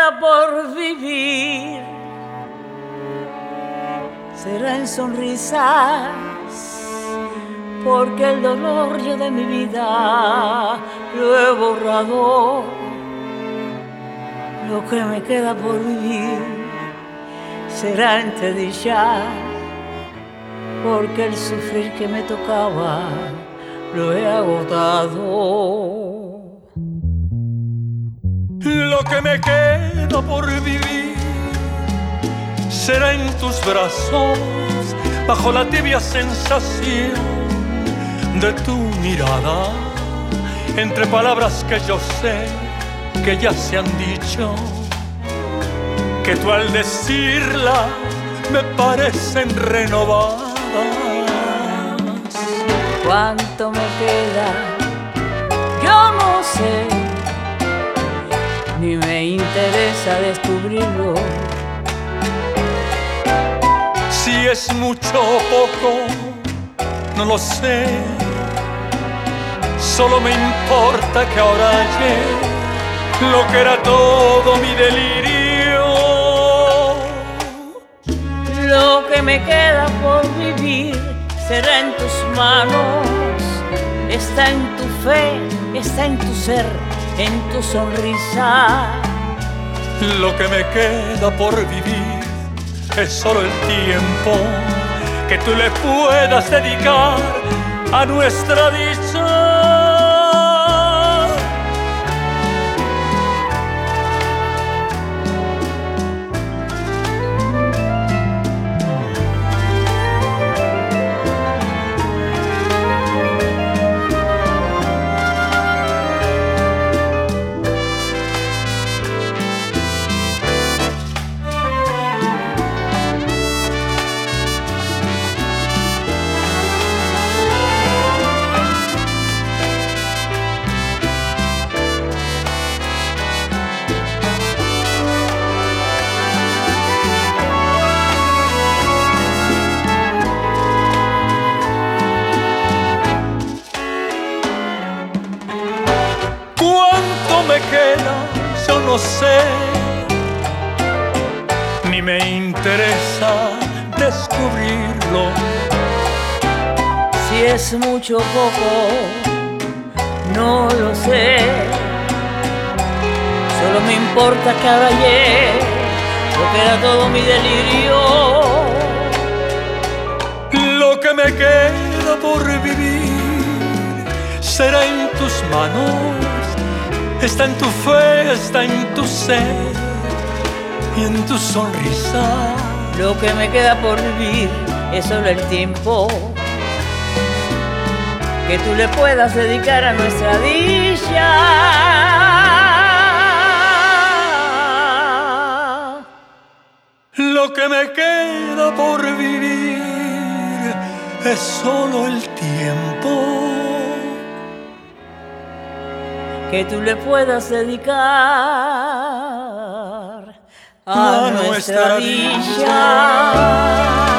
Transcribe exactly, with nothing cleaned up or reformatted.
queda por vivir será en sonrisas, porque el dolor yo de mi vida lo he borrado. Lo que me queda por vivir será entre dichas, porque el sufrir que me tocaba lo he agotado. Lo que me queda por vivir será en tus brazos, bajo la tibia sensación de tu mirada, entre palabras que yo sé que ya se han dicho, que tú al decirlas me parecen renovadas. ¿Cuánto me queda? Yo no sé, ni me interesa descubrirlo. Si es mucho o poco, no lo sé. Solo me importa que ahora hallé lo que era todo mi delirio. Lo que me queda por vivir será en tus manos. Está en tu fe, está en tu ser, en tu sonrisa. Lo que me queda por vivir es solo el tiempo que tú le puedas dedicar a nuestra dicha. ¿Cuánto me queda? Yo no sé, ni me interesa descubrirlo. Si es mucho o poco, no lo sé. Solo me importa que ahora ayer lo que era todo mi delirio. Lo que me queda por vivir será en tus manos. Está en tu fe, está en tu ser y en tu sonrisa. Lo que me queda por vivir es solo el tiempo que tú le puedas dedicar a nuestra dicha. Lo que me queda por vivir es solo el tiempo que tú le puedas dedicar a, a nuestra dicha.